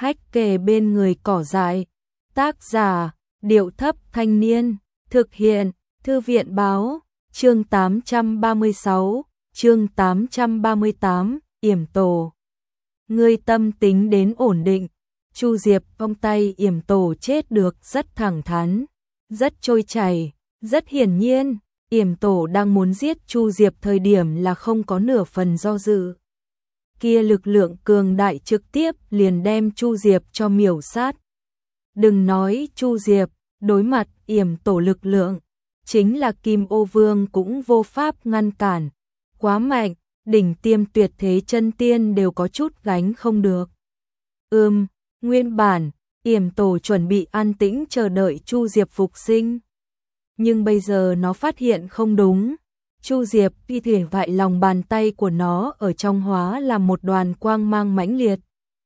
hách kề bên người cỏ dại. Tác giả, Điệu Thấp Thanh Niên. Thực hiện, Thư viện Báo. Chương 836, chương 838, Yểm Tổ. Ngươi tâm tính đến ổn định. Chu Diệp vong tay Yểm Tổ chết được rất thẳng thắn, rất trôi chảy, rất hiển nhiên. Yểm Tổ đang muốn giết Chu Diệp thời điểm là không có nửa phần do dự. Kia lực lượng cường đại trực tiếp liền đem Chu Diệp cho miểu sát. Đừng nói Chu Diệp, đối mặt Yểm Tổ lực lượng, chính là Kim Ô Vương cũng vô pháp ngăn cản. Quá mạnh, đỉnh tiêm tuyệt thế chân tiên đều có chút gánh không được. Nguyên bản, Yểm Tổ chuẩn bị an tĩnh chờ đợi Chu Diệp phục sinh. Nhưng bây giờ nó phát hiện không đúng. Chu Diệp thi thể vại lòng bàn tay của nó ở trong hóa là một đoàn quang mang mãnh liệt.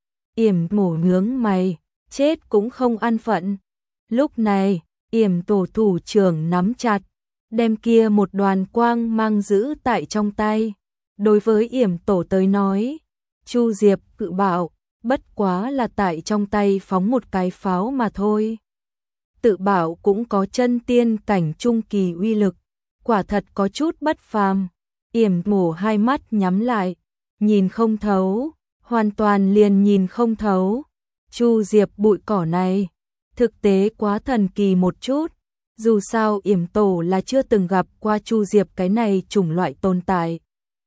Yểm Tổ nhướng mày, chết cũng không an phận. Lúc này, Yểm Tổ thủ trưởng nắm chặt, đem kia một đoàn quang mang giữ tại trong tay. Đối với Yểm Tổ tới nói, Chu Diệp cự bạo, bất quá là tại trong tay phóng một cái pháo mà thôi. Tự bảo cũng có chân tiên cảnh trung kỳ uy lực, quả thật có chút bất phàm. Yểm Tổ hai mắt nhắm lại, nhìn không thấu, hoàn toàn liền nhìn không thấu. Chu Diệp bụi cỏ này, thực tế quá thần kỳ một chút. Dù sao Yểm Tổ là chưa từng gặp qua Chu Diệp cái này chủng loại tồn tại.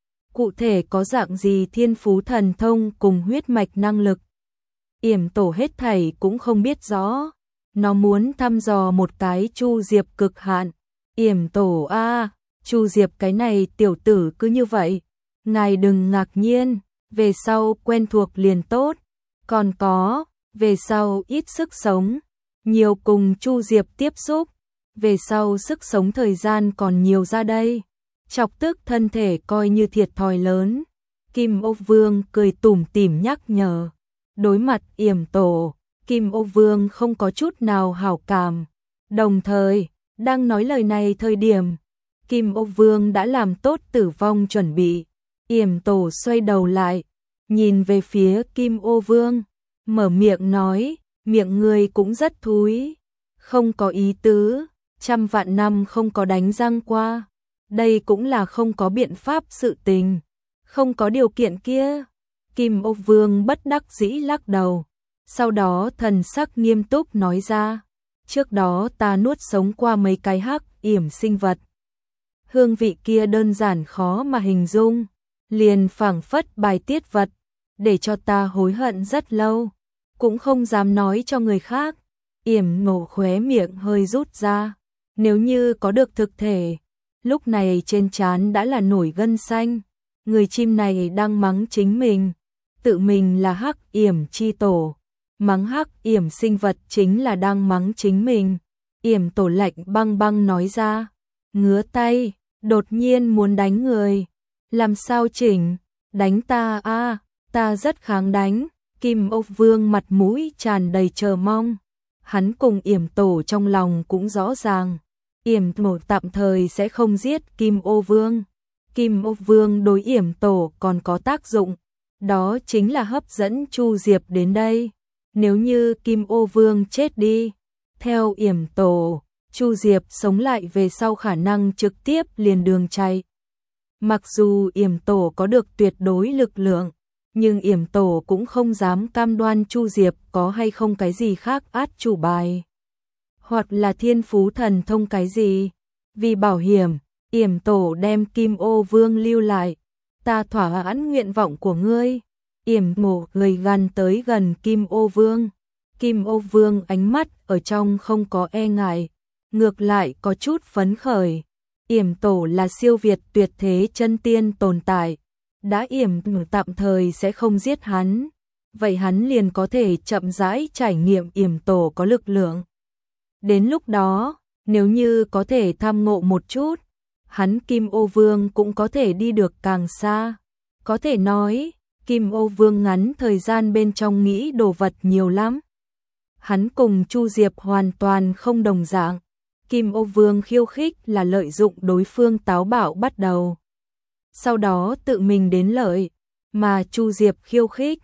Cụ thể có dạng gì thiên phú thần thông cùng huyết mạch năng lực, Yểm Tổ hết thảy cũng không biết rõ. Nó muốn thăm dò một cái Chu Diệp cực hạn. Yểm Tổ Chu Diệp cái này tiểu tử cứ như vậy. Ngài đừng ngạc nhiên, về sau quen thuộc liền tốt. Còn có, về sau ít sức sống, nhiều cùng Chu Diệp tiếp xúc. Về sau sức sống thời gian còn nhiều ra đây. Chọc tức thân thể coi như thiệt thòi lớn. Kim Ô Vương cười tủm tỉm nhắc nhở. Đối mặt Yểm Tổ, Kim Ô Vương không có chút nào hảo cảm. Đồng thời, đang nói lời này thời điểm, Kim Ô Vương đã làm tốt tử vong chuẩn bị. Yểm Tổ xoay đầu lại, nhìn về phía Kim Ô Vương, mở miệng nói, miệng ngươi cũng rất thúi, không có ý tứ, 100 vạn năm không có đánh răng qua. Đây cũng là không có biện pháp sự tình, không có điều kiện kia. Kim Ô Vương bất đắc dĩ lắc đầu, sau đó thần sắc nghiêm túc nói ra, trước đó ta nuốt sống qua mấy cái hắc yểm sinh vật. Hương vị kia đơn giản khó mà hình dung, liền phảng phất bài tiết vật, để cho ta hối hận rất lâu, cũng không dám nói cho người khác. Yểm Tổ khóe miệng hơi rút ra, nếu như có được thực thể, lúc này trên trán đã là nổi gân xanh. Người chim này đang mắng chính mình, tự mình là hắc yểm chi tổ, mắng hắc yểm sinh vật chính là đang mắng chính mình. Yểm Tổ lạnh băng băng nói ra, ngứa tay, đột nhiên muốn đánh người. Làm sao chỉnh, đánh ta ta rất kháng đánh. Kim Ô Vương mặt mũi tràn đầy chờ mong. Hắn cùng Yểm Tổ trong lòng cũng rõ ràng, Yểm Tổ tạm thời sẽ không giết Kim Ô Vương. Kim Ô Vương đối Yểm Tổ còn có tác dụng, đó chính là hấp dẫn Chu Diệp đến đây. Nếu như Kim Ô Vương chết đi, theo Yểm Tổ, Chu Diệp sống lại về sau khả năng trực tiếp liền đường chạy. Mặc dù Yểm Tổ có được tuyệt đối lực lượng, nhưng Yểm Tổ cũng không dám cam đoan Chu Diệp có hay không cái gì khác át chủ bài, hoặc là thiên phú thần thông cái gì. Vì bảo hiểm, Yểm Tổ đem Kim Ô Vương lưu lại. Ta thỏa mãn nguyện vọng của ngươi. Yểm Tổ gầy gằn tới gần Kim Ô Vương. Kim Ô Vương ánh mắt ở trong không có e ngại, ngược lại có chút phấn khởi. Yểm Tổ là siêu việt tuyệt thế chân tiên tồn tại, đã Yểm Tổ tạm thời sẽ không giết hắn, vậy hắn liền có thể chậm rãi trải nghiệm Yểm Tổ có lực lượng. Đến lúc đó, nếu như có thể tham ngộ một chút, hắn Kim Ô Vương cũng có thể đi được càng xa. Có thể nói, Kim Ô Vương ngắn thời gian bên trong nghĩ đồ vật nhiều lắm. Hắn cùng Chu Diệp hoàn toàn không đồng dạng. Kim Ô Vương khiêu khích là lợi dụng đối phương táo bạo bắt đầu, sau đó tự mình đến lợi, mà Chu Diệp khiêu khích,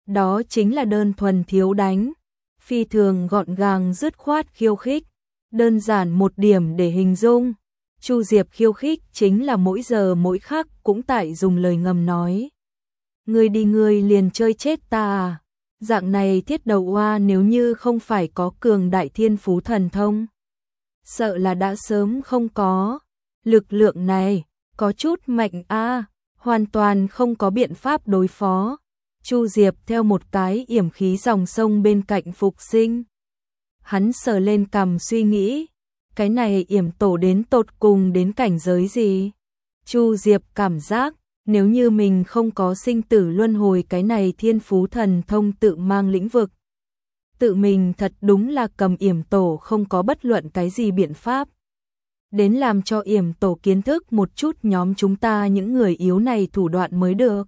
đó chính là đơn thuần thiếu đánh, phi thường gọn gàng dứt khoát khiêu khích, đơn giản một điểm để hình dung. Chu Diệp khiêu khích chính là mỗi giờ mỗi khắc cũng tại dùng lời ngầm nói. Ngươi đi ngươi liền chơi chết ta à? Dạng này thiết đầu oa nếu như không phải có cường đại thiên phú thần thông, sợ là đã sớm không có. Lực lượng này có chút mạnh a, hoàn toàn không có biện pháp đối phó. Chu Diệp theo một cái yểm khí dòng sông bên cạnh phục sinh. Hắn sờ lên cằm suy nghĩ, cái này yểm tổ đến tột cùng đến cảnh giới gì? Chu Diệp cảm giác, nếu như mình không có sinh tử luân hồi cái này thiên phú thần thông tự mang lĩnh vực, tự mình thật đúng là cầm yểm tổ không có bất luận cái gì biện pháp. Đến làm cho yểm tổ kiến thức một chút nhóm chúng ta những người yếu này thủ đoạn mới được.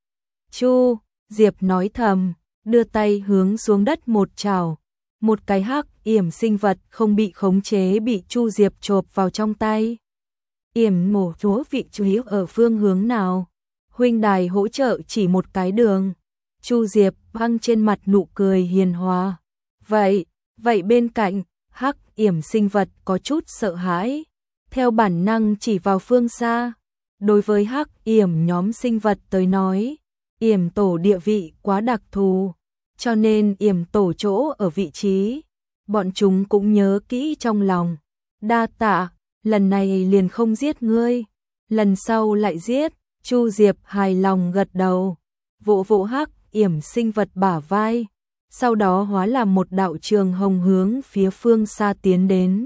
Chu Diệp nói thầm, đưa tay hướng xuống đất một chảo. Một cái hắc yểm sinh vật không bị khống chế bị Chu Diệp chộp vào trong tay. Yểm mổ chúa vị chú ý ở phương hướng nào? Huynh đài hỗ trợ chỉ một cái đường. Chu Diệp băng trên mặt nụ cười hiền hòa. Vậy bên cạnh, hắc yểm sinh vật có chút sợ hãi. Theo bản năng chỉ vào phương xa. Đối với hắc yểm nhóm sinh vật tới nói, yểm tổ địa vị quá đặc thù. Cho nên yểm tổ chỗ ở vị trí, bọn chúng cũng nhớ kỹ trong lòng. Đa tạ, lần này liền không giết ngươi, lần sau lại giết. Chu Diệp hài lòng gật đầu, vỗ vỗ hắc yểm sinh vật bả vai, sau đó hóa làm một đạo trường hồng hướng phía phương xa tiến đến.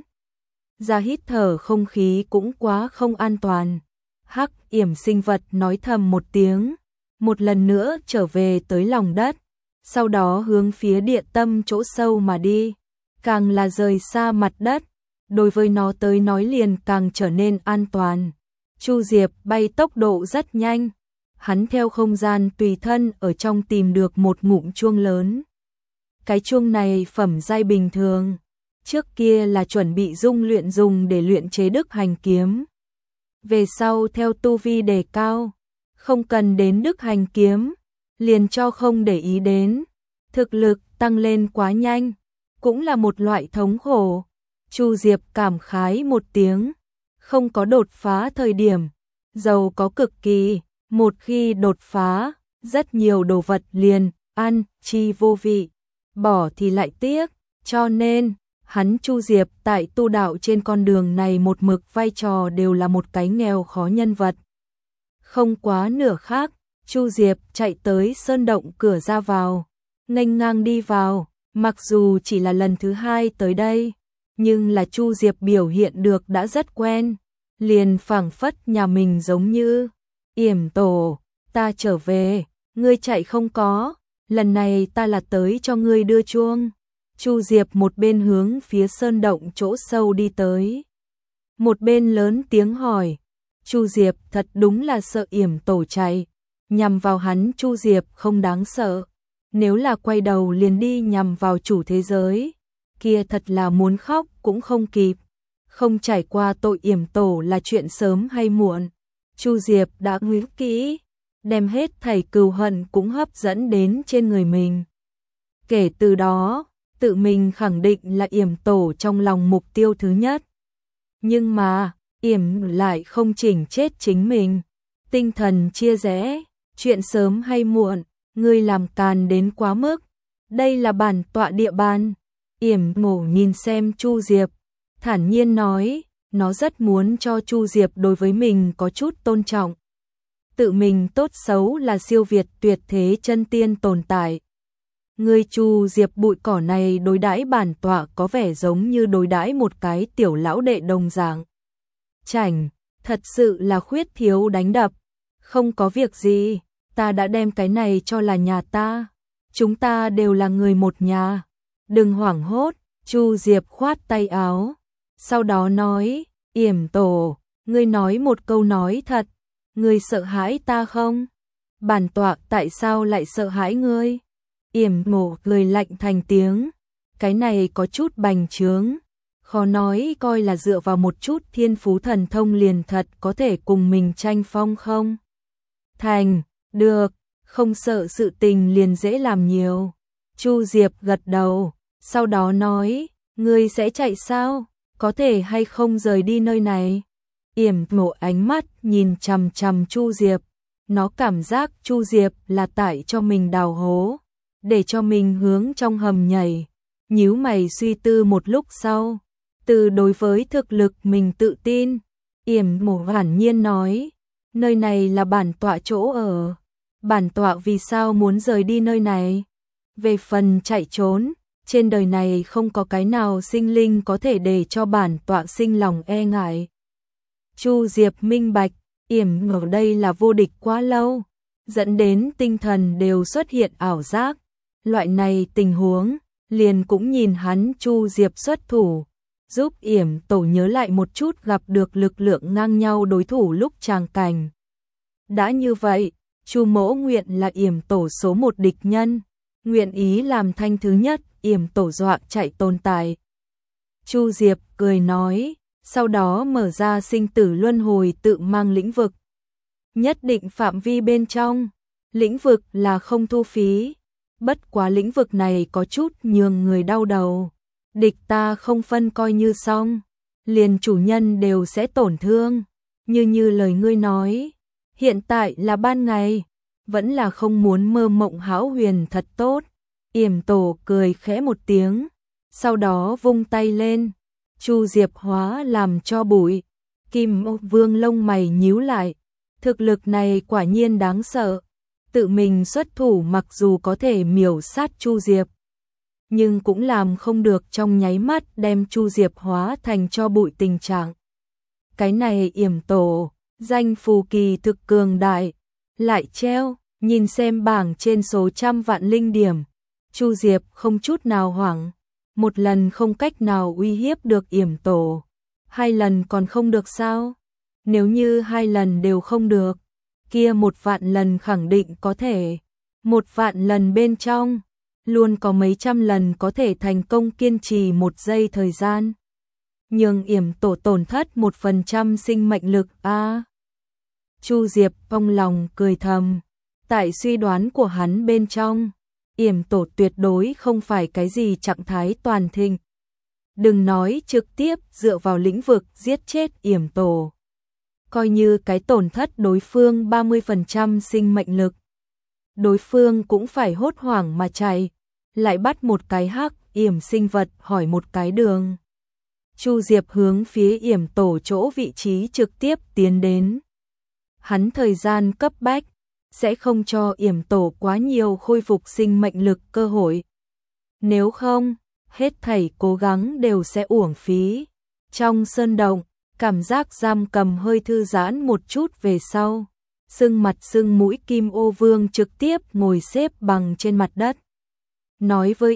Ra hít thở không khí cũng quá không an toàn. Hắc yểm sinh vật nói thầm một tiếng, một lần nữa trở về tới lòng đất. Sau đó hướng phía địa tâm chỗ sâu mà đi, càng là rời xa mặt đất, đối với nó tới nói liền càng trở nên an toàn. Chu Diệp bay tốc độ rất nhanh, hắn theo không gian tùy thân ở trong tìm được một ngụm chuông lớn. Cái chuông này phẩm giai bình thường, trước kia là chuẩn bị dung luyện dùng để luyện chế đức hành kiếm. Về sau theo tu vi đề cao, không cần đến đức hành kiếm, liền cho không để ý đến. Thực lực tăng lên quá nhanh, cũng là một loại thống khổ. Chu Diệp cảm khái một tiếng, không có đột phá thời điểm, giàu có cực kỳ, một khi đột phá, rất nhiều đồ vật liền, ăn, chi vô vị, bỏ thì lại tiếc, cho nên, hắn Chu Diệp tại tu đạo trên con đường này một mực vai trò đều là một cái nghèo khó nhân vật. Không quá nửa khác, Chu Diệp chạy tới sơn động cửa ra vào, nghênh ngang đi vào, mặc dù chỉ là lần thứ hai tới đây, nhưng là Chu Diệp biểu hiện được đã rất quen, liền phảng phất nhà mình giống như, yểm tổ, ta trở về, ngươi chạy không có, lần này ta là tới cho ngươi đưa chuông. Chu Diệp một bên hướng phía sơn động chỗ sâu đi tới, một bên lớn tiếng hỏi. Chu Diệp thật đúng là sợ yểm tổ chạy, nhằm vào hắn Chu Diệp không đáng sợ, nếu là quay đầu liền đi nhằm vào chủ thế giới, kia thật là muốn khóc cũng không kịp. Không trải qua tội yểm tổ là chuyện sớm hay muộn, Chu Diệp đã nghĩ kỹ, đem hết thảy cừu hận cũng hấp dẫn đến trên người mình. Kể từ đó, tự mình khẳng định là yểm tổ trong lòng mục tiêu thứ nhất. Nhưng mà, yểm lại không chỉnh chết chính mình, tinh thần chia rẽ, chuyện sớm hay muộn, ngươi làm càn đến quá mức, đây là bản tọa địa bàn. Yểm ngổ nhìn xem Chu Diệp, thản nhiên nói, nó rất muốn cho Chu Diệp đối với mình có chút tôn trọng. Tự mình tốt xấu là siêu việt tuyệt thế chân tiên tồn tại. Ngươi Chu Diệp bụi cỏ này đối đãi bản tọa có vẻ giống như đối đãi một cái tiểu lão đệ đồng dạng. Chảnh, thật sự là khuyết thiếu đánh đập. Không có việc gì, ta đã đem cái này cho là nhà ta. Chúng ta đều là người một nhà. Đừng hoảng hốt, Chu Diệp khoát tay áo. Sau đó nói, yểm tổ, ngươi nói một câu nói thật. Ngươi sợ hãi ta không? Bản tọa tại sao lại sợ hãi ngươi? Yểm mổ cười lạnh thành tiếng. Cái này có chút bành trướng. Khó nói coi là dựa vào một chút thiên phú thần thông liền thật có thể cùng mình tranh phong không? Thành, được, không sợ sự tình liền dễ làm nhiều. Chu Diệp gật đầu, sau đó nói, ngươi sẽ chạy sao? Có thể hay không rời đi nơi này? Yểm Mộ ánh mắt nhìn chằm chằm Chu Diệp, nó cảm giác Chu Diệp là tại cho mình đào hố, để cho mình hướng trong hầm nhảy. Nhíu mày suy tư một lúc sau, từ đối với thực lực mình tự tin, Yểm Mộ hẳn nhiên nói, nơi này là bản tọa chỗ ở. Bản tọa vì sao muốn rời đi nơi này? Về phần chạy trốn, trên đời này không có cái nào sinh linh có thể để cho bản tọa sinh lòng e ngại. Chu Diệp minh bạch, Yểm ở đây là vô địch quá lâu, dẫn đến tinh thần đều xuất hiện ảo giác. Loại này tình huống, liền cũng nhìn hắn Chu Diệp xuất thủ, giúp Yểm Tổ nhớ lại một chút gặp được lực lượng ngang nhau đối thủ lúc tràng cảnh. Đã như vậy, Chu Mỗ nguyện là Yểm Tổ số một địch nhân, nguyện ý làm thanh thứ nhất Yểm Tổ dọa chạy tồn tại. Chu Diệp cười nói, sau đó mở ra sinh tử luân hồi tự mang lĩnh vực. Nhất định phạm vi bên trong, lĩnh vực là không thu phí, bất quá lĩnh vực này có chút nhường người đau đầu. Địch ta không phân coi như xong, liền chủ nhân đều sẽ tổn thương, như lời ngươi nói. Hiện tại là ban ngày, vẫn là không muốn mơ mộng hão huyền thật tốt. Yểm Tổ cười khẽ một tiếng, sau đó vung tay lên, Chu Diệp hóa làm cho bụi. Kim Vương lông mày nhíu lại, thực lực này quả nhiên đáng sợ. Tự mình xuất thủ mặc dù có thể miểu sát Chu Diệp, nhưng cũng làm không được trong nháy mắt đem Chu Diệp hóa thành cho bụi tình trạng. Cái này Yểm Tổ, danh phù kỳ thực cường đại, lại treo, nhìn xem bảng trên số trăm vạn linh điểm. Chu Diệp không chút nào hoảng, một lần không cách nào uy hiếp được Yểm Tổ, 2 lần còn không được sao? Nếu như 2 lần đều không được, kia 1.000.000 lần khẳng định có thể. 1.000.000 lần bên trong, luôn có mấy trăm lần có thể thành công kiên trì 1 giây thời gian. Nhưng Yểm Tổ tổn thất 1% sinh mệnh lực a. Chu Diệp trong lòng cười thầm, tại suy đoán của hắn bên trong, Yểm Tổ tuyệt đối không phải cái gì trạng thái toàn thịnh. Đừng nói trực tiếp dựa vào lĩnh vực giết chết Yểm Tổ, coi như cái tổn thất đối phương 30% sinh mệnh lực, đối phương cũng phải hốt hoảng mà chạy, lại bắt một cái hắc yểm sinh vật hỏi một cái đường. Chu Diệp hướng phía Yểm Tổ chỗ vị trí trực tiếp tiến đến. Hắn thời gian cấp bách, sẽ không cho Yểm Tổ quá nhiều khôi phục sinh mệnh lực cơ hội. Nếu không, hết thảy cố gắng đều sẽ uổng phí. Trong sơn động, cảm giác giam cầm hơi thư giãn một chút về sau. Sưng mặt sưng mũi Kim Ô Vương trực tiếp ngồi xếp bằng trên mặt đất. Nói với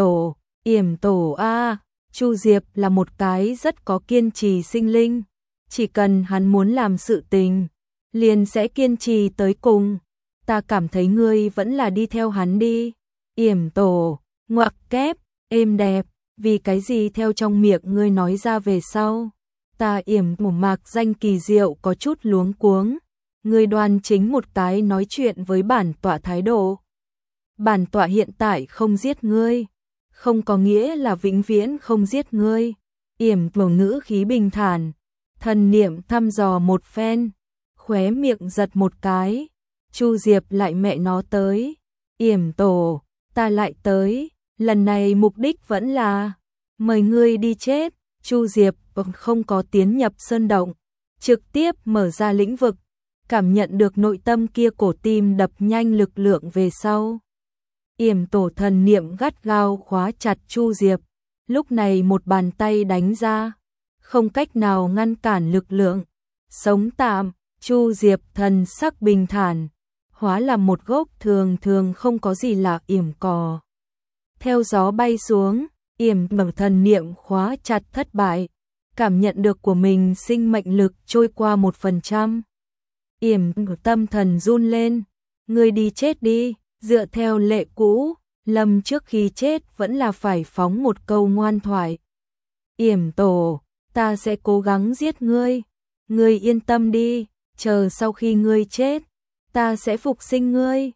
Yểm Tổ a, Chu Diệp là một cái rất có kiên trì sinh linh. Chỉ cần hắn muốn làm sự tình, liền sẽ kiên trì tới cùng. Ta cảm thấy ngươi vẫn là đi theo hắn đi. Yểm Tổ, ngoặc kép, êm đẹp, vì cái gì theo trong miệng ngươi nói ra về sau. Ta Yểm Tổ mạc danh kỳ diệu có chút luống cuống. Ngươi đoan chính một cái nói chuyện với bản tọa thái độ. Bản tọa hiện tại không giết ngươi, không có nghĩa là vĩnh viễn không giết ngươi. Yểm Tổ ngữ khí bình thản, thần niệm thăm dò một phen, khóe miệng giật một cái. Chu Diệp lại mẹ nó tới. Yểm Tổ, ta lại tới, lần này mục đích vẫn là mời ngươi đi chết. Chu Diệp không có tiến nhập sơn động, trực tiếp mở ra lĩnh vực, cảm nhận được nội tâm kia cổ tim đập nhanh lực lượng về sau. Yểm Tổ thần niệm gắt gao khóa chặt Chu Diệp, lúc này một bàn tay đánh ra, không cách nào ngăn cản lực lượng. Sống tạm, Chu Diệp thần sắc bình thản, hóa là một gốc thường không có gì lạ yểm cỏ. Theo gió bay xuống, Yểm Tổ thần niệm khóa chặt thất bại, cảm nhận được của mình sinh mệnh lực trôi qua 1%. Yểm Tổ tâm thần run lên, ngươi đi chết đi, dựa theo lệ cũ, Lâm trước khi chết vẫn là phải phóng một câu ngoan thoại. Yểm Tổ, ta sẽ cố gắng giết ngươi, ngươi yên tâm đi, chờ sau khi ngươi chết, ta sẽ phục sinh ngươi.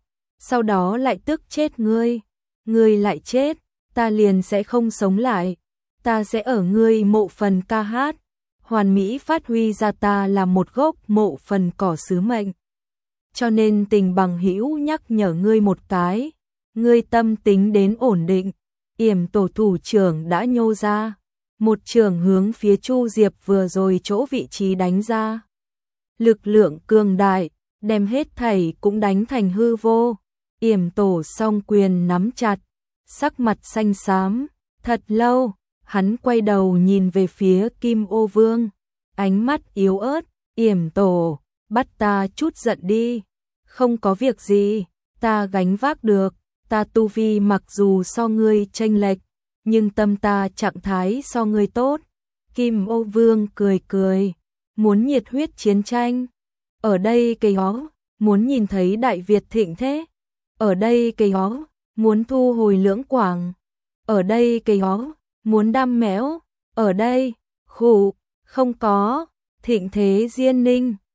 sau đó lại tức chết ngươi lại chết, ta liền sẽ không sống lại, ta sẽ ở ngươi mộ phần ca hát, hoàn mỹ phát huy ra ta là một gốc mộ phần cỏ sứ mệnh. Cho nên Tình bằng hữu nhắc nhở ngươi một cái, ngươi tâm tính đến ổn định. Yểm tổ thủ trưởng đã nhô ra, một trường hướng phía Chu Diệp vừa rồi chỗ vị trí đánh ra. Lực lượng cường đại, đem hết thảy cũng đánh thành hư vô. Yểm tổ song quyền nắm chặt, sắc mặt xanh xám, thật lâu, hắn quay đầu nhìn về phía Kim Ô Vương, ánh mắt yếu ớt, Yểm tổ, bắt ta chút giận đi, không có việc gì, ta gánh vác được, ta tu vi mặc dù so ngươi chênh lệch, nhưng tâm ta trạng thái so ngươi tốt. Kim Ô Vương cười cười, muốn nhiệt huyết chiến tranh, ở đây cây ó, muốn nhìn thấy Đại Việt thịnh thế, ở đây cây ó, muốn thu hồi Lưỡng Quảng, ở đây cây ó, muốn đam mẽo, ở đây, khụ, không có, thịnh thế Diên Ninh.